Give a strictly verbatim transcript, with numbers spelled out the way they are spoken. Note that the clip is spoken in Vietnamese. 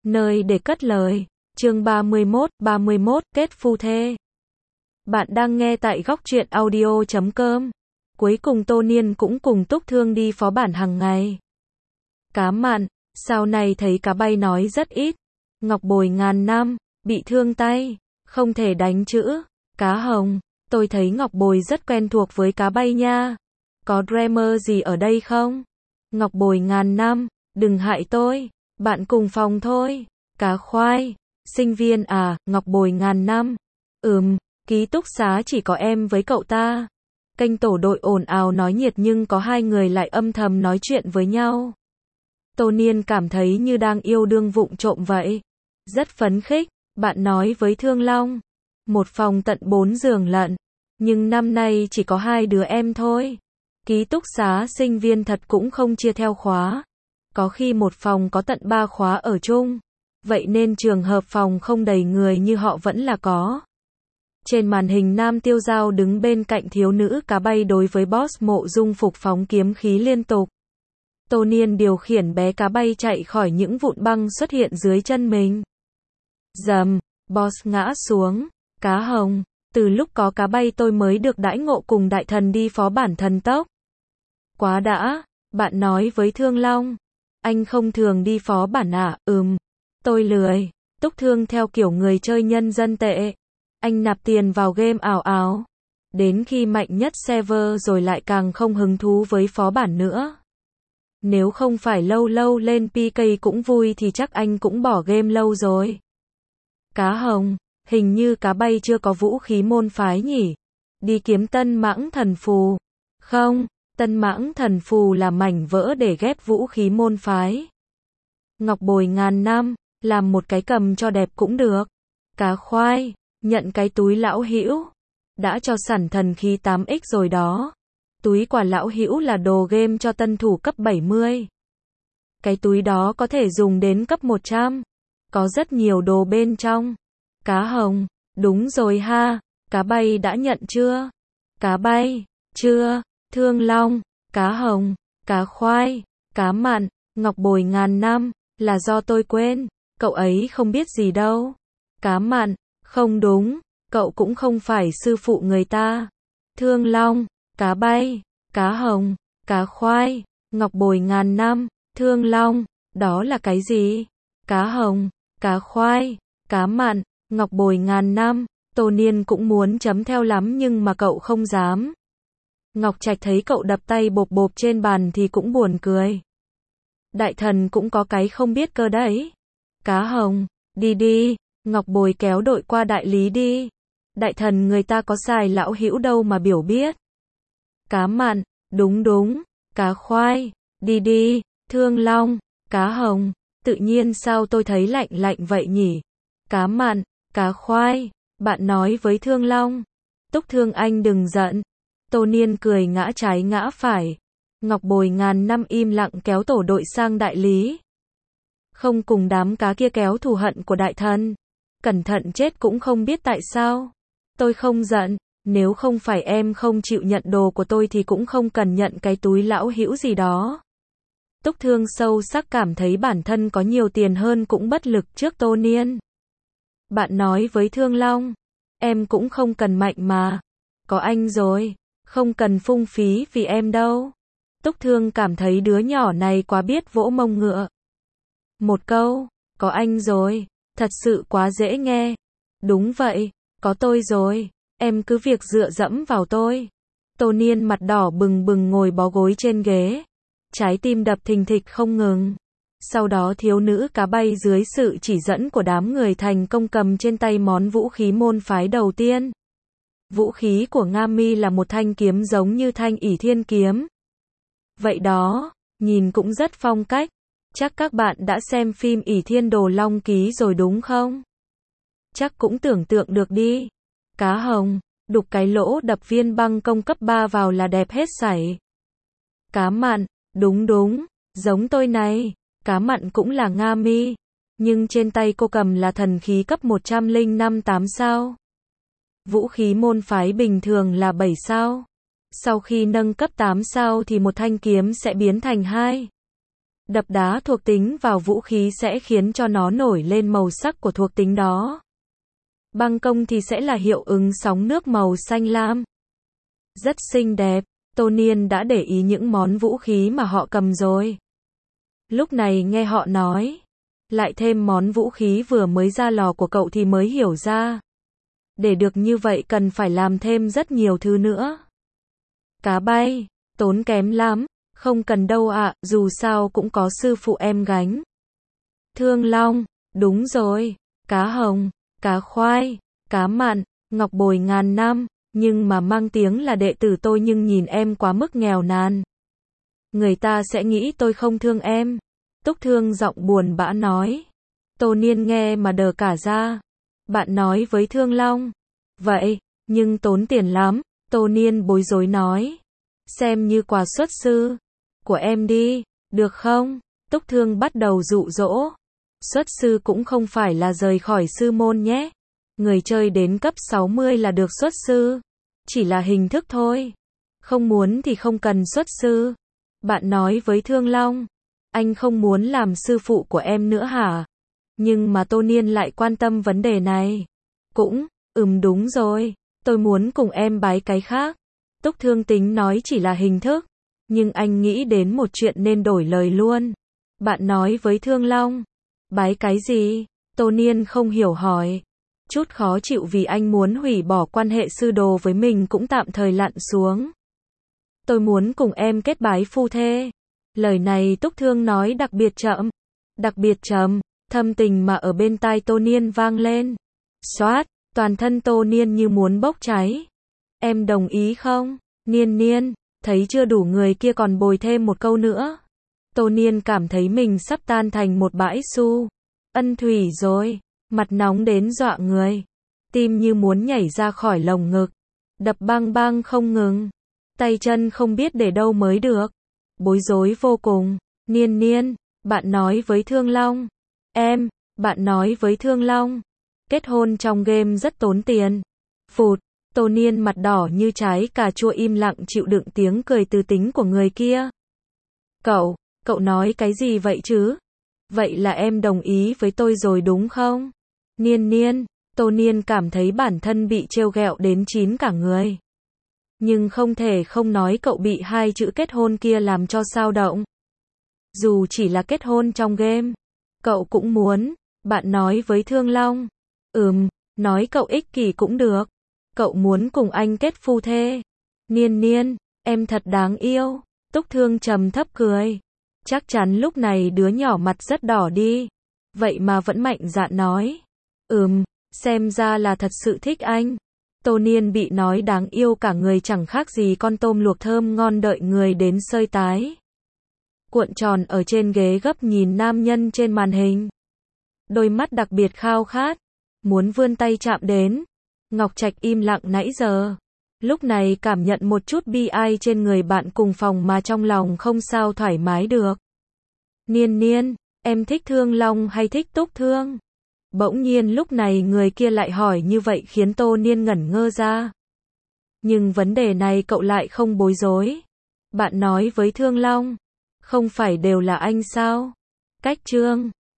Nơi để cất lời. Chương ba mươi mốt, ba mươi mốt, kết phu thê. Bạn đang nghe tại góc truyện audio chấm com. Cuối cùng Tô Niên cũng cùng Túc Thương đi phó bản hàng ngày. Cá mặn, sau này thấy cá bay nói rất ít. Ngọc bồi ngàn năm, bị thương tay, không thể đánh chữ. Cá hồng, tôi thấy Ngọc bồi rất quen thuộc với cá bay nha. Có dreamer gì ở đây không? Ngọc bồi ngàn năm, đừng hại tôi, bạn cùng phòng thôi. Cá khoai, sinh viên à, Ngọc bồi ngàn năm. Ừm, ký túc xá chỉ có em với cậu ta. Kênh tổ đội ồn ào nói nhiệt nhưng có hai người lại âm thầm nói chuyện với nhau. Tô Niên cảm thấy như đang yêu đương vụng trộm vậy. Rất phấn khích, bạn nói với Thương Long. Một phòng tận bốn giường lận. Nhưng năm nay chỉ có hai đứa em thôi. Ký túc xá sinh viên thật cũng không chia theo khóa. Có khi một phòng có tận ba khóa ở chung. Vậy nên trường hợp phòng không đầy người như họ vẫn là có. Trên màn hình Nam Tiêu Giao đứng bên cạnh thiếu nữ cá bay đối với boss Mộ Dung Phục phóng kiếm khí liên tục. Tô Niên điều khiển bé cá bay chạy khỏi những vụn băng xuất hiện dưới chân mình. Dầm, boss ngã xuống. Cá hồng, từ lúc có cá bay tôi mới được đãi ngộ cùng đại thần đi phó bản thần tốc. Quá đã, bạn nói với Thương Long. Anh không thường đi phó bản à? Ừm, tôi lười. Túc Thương theo kiểu người chơi nhân dân tệ. Anh nạp tiền vào game ảo ảo. Đến khi mạnh nhất server rồi lại càng không hứng thú với phó bản nữa. Nếu không phải lâu lâu lên pê ca cũng vui thì chắc anh cũng bỏ game lâu rồi. Cá hồng, hình như cá bay chưa có vũ khí môn phái nhỉ? Đi kiếm Tân Mãng Thần Phù. Không, Tân Mãng Thần Phù là mảnh vỡ để ghép vũ khí môn phái. Ngọc bồi ngàn năm, làm một cái cầm cho đẹp cũng được. Cá khoai, nhận cái túi lão hữu. Đã cho sẵn thần khí tám x rồi đó. Túi quả lão hữu là đồ game cho tân thủ cấp bảy mươi. Cái túi đó có thể dùng đến cấp một trăm. Có rất nhiều đồ bên trong. Cá hồng, đúng rồi ha. Cá bay đã nhận chưa? Cá bay, chưa. Thương Long, cá hồng, cá khoai, cá mặn, Ngọc bồi ngàn năm, là do tôi quên. Cậu ấy không biết gì đâu. Cá mặn, không đúng. Cậu cũng không phải sư phụ người ta. Thương Long, cá bay, cá hồng, cá khoai, Ngọc bồi ngàn năm, Thương Long, đó là cái gì? Cá hồng, cá khoai, cá mặn, Ngọc bồi ngàn năm, Tô Niên cũng muốn chấm theo lắm nhưng mà cậu không dám. Ngọc Trạch thấy cậu đập tay bộp bộp trên bàn thì cũng buồn cười. Đại thần cũng có cái không biết cơ đấy. Cá hồng, đi đi, Ngọc bồi kéo đội qua đại lý đi. Đại thần người ta có xài lão hữu đâu mà biểu biết. Cá mặn, đúng đúng, cá khoai, đi đi, Thương Long, cá hồng, tự nhiên sao tôi thấy lạnh lạnh vậy nhỉ? Cá mặn, cá khoai, bạn nói với Thương Long. Túc Thương anh đừng giận. Tô Niên cười ngã trái ngã phải. Ngọc bồi ngàn năm im lặng kéo tổ đội sang đại lý. Không cùng đám cá kia kéo thù hận của đại thần. Cẩn thận chết cũng không biết tại sao. Tôi không giận. Nếu không phải em không chịu nhận đồ của tôi thì cũng không cần nhận cái túi lão hữu gì đó. Túc Thương sâu sắc cảm thấy bản thân có nhiều tiền hơn cũng bất lực trước Tô Niên. Bạn nói với Thương Long. Em cũng không cần mạnh mà. Có anh rồi. Không cần phung phí vì em đâu. Túc Thương cảm thấy đứa nhỏ này quá biết vỗ mông ngựa. Một câu. Có anh rồi. Thật sự quá dễ nghe. Đúng vậy. Có tôi rồi. Em cứ việc dựa dẫm vào tôi. Tô Niên mặt đỏ bừng bừng ngồi bó gối trên ghế. Trái tim đập thình thịch không ngừng. Sau đó thiếu nữ cá bay dưới sự chỉ dẫn của đám người thành công cầm trên tay món vũ khí môn phái đầu tiên. Vũ khí của Nga Mi là một thanh kiếm giống như thanh ỷ thiên kiếm. Vậy đó, nhìn cũng rất phong cách. Chắc các bạn đã xem phim ỷ thiên đồ long ký rồi đúng không? Chắc cũng tưởng tượng được đi. Cá hồng, đục cái lỗ đập viên băng công cấp ba vào là đẹp hết sảy. Cá mặn, đúng đúng, giống tôi này. Cá mặn cũng là Nga Mi. Nhưng trên tay cô cầm là thần khí cấp một trăm lẻ năm tám sao. Vũ khí môn phái bình thường là bảy sao. Sau khi nâng cấp tám sao thì một thanh kiếm sẽ biến thành hai. Đập đá thuộc tính vào vũ khí sẽ khiến cho nó nổi lên màu sắc của thuộc tính đó. Băng công thì sẽ là hiệu ứng sóng nước màu xanh lam. Rất xinh đẹp, Tô Niên đã để ý những món vũ khí mà họ cầm rồi. Lúc này nghe họ nói, lại thêm món vũ khí vừa mới ra lò của cậu thì mới hiểu ra. Để được như vậy cần phải làm thêm rất nhiều thứ nữa. Cá bay, tốn kém lắm, không cần đâu ạ, dù sao cũng có sư phụ em gánh. Thương long, đúng rồi, cá hồng, cá khoai, cá mặn, ngọc bồi ngàn năm, nhưng mà mang tiếng là đệ tử tôi nhưng nhìn em quá mức nghèo nàn. Người ta sẽ nghĩ tôi không thương em. Túc Thương giọng buồn bã nói. Tô Niên nghe mà đờ cả ra. Bạn nói với Thương Long. Vậy, nhưng tốn tiền lắm, Tô Niên bối rối nói. Xem như quà xuất sư của em đi, được không? Túc Thương bắt đầu dụ dỗ. Xuất sư cũng không phải là rời khỏi sư môn nhé. Người chơi đến cấp sáu mươi là được xuất sư. Chỉ là hình thức thôi. Không muốn thì không cần xuất sư. Bạn nói với Thương Long. Anh không muốn làm sư phụ của em nữa hả? Nhưng mà Tô Niên lại quan tâm vấn đề này. Cũng, ừm đúng rồi. Tôi muốn cùng em bái cái khác. Túc Thương tính nói chỉ là hình thức. Nhưng anh nghĩ đến một chuyện nên đổi lời luôn. Bạn nói với Thương Long. Bái cái gì? Tô Niên không hiểu hỏi. Chút khó chịu vì anh muốn hủy bỏ quan hệ sư đồ với mình cũng tạm thời lặn xuống. Tôi muốn cùng em kết bái phu thê. Lời này Túc Thương nói đặc biệt chậm, đặc biệt trầm, thâm tình mà ở bên tai Tô Niên vang lên. Xoát, toàn thân Tô Niên như muốn bốc cháy. Em đồng ý không? Niên Niên, thấy chưa đủ người kia còn bồi thêm một câu nữa. Tô Niên cảm thấy mình sắp tan thành một bãi su. Ân thủy rồi, mặt nóng đến dọa người. Tim như muốn nhảy ra khỏi lồng ngực. Đập bang bang không ngừng. Tay chân không biết để đâu mới được. Bối rối vô cùng. Niên Niên, bạn nói với Thương Long. Em, bạn nói với Thương Long. Kết hôn trong game rất tốn tiền. Phụt, Tô Niên mặt đỏ như trái cà chua im lặng chịu đựng tiếng cười từ tính của người kia. Cậu, cậu nói cái gì vậy chứ? Vậy là em đồng ý với tôi rồi đúng không? Niên Niên, Tô Niên cảm thấy bản thân bị trêu ghẹo đến chín cả người. Nhưng không thể không nói cậu bị hai chữ kết hôn kia làm cho xao động. Dù chỉ là kết hôn trong game, cậu cũng muốn. Bạn nói với Thương Long. Ừm, nói cậu ích kỷ cũng được. Cậu muốn cùng anh kết phu thê. Niên Niên, em thật đáng yêu. Túc Thương trầm thấp cười. Chắc chắn lúc này đứa nhỏ mặt rất đỏ đi. Vậy mà vẫn mạnh dạn nói. Ừm, xem ra là thật sự thích anh. Tô Niên bị nói đáng yêu cả người chẳng khác gì con tôm luộc thơm ngon đợi người đến sơi tái. Cuộn tròn ở trên ghế gấp nhìn nam nhân trên màn hình. Đôi mắt đặc biệt khao khát. Muốn vươn tay chạm đến. Ngọc Trạch im lặng nãy giờ. Lúc này cảm nhận một chút bi ai trên người bạn cùng phòng mà trong lòng không sao thoải mái được. Niên Niên, em thích Thương Long hay thích Túc Thương? Bỗng nhiên lúc này người kia lại hỏi như vậy khiến Tô Niên ngẩn ngơ ra. Nhưng vấn đề này cậu lại không bối rối. Bạn nói với Thương Long. Không phải đều là anh sao? Cách chương.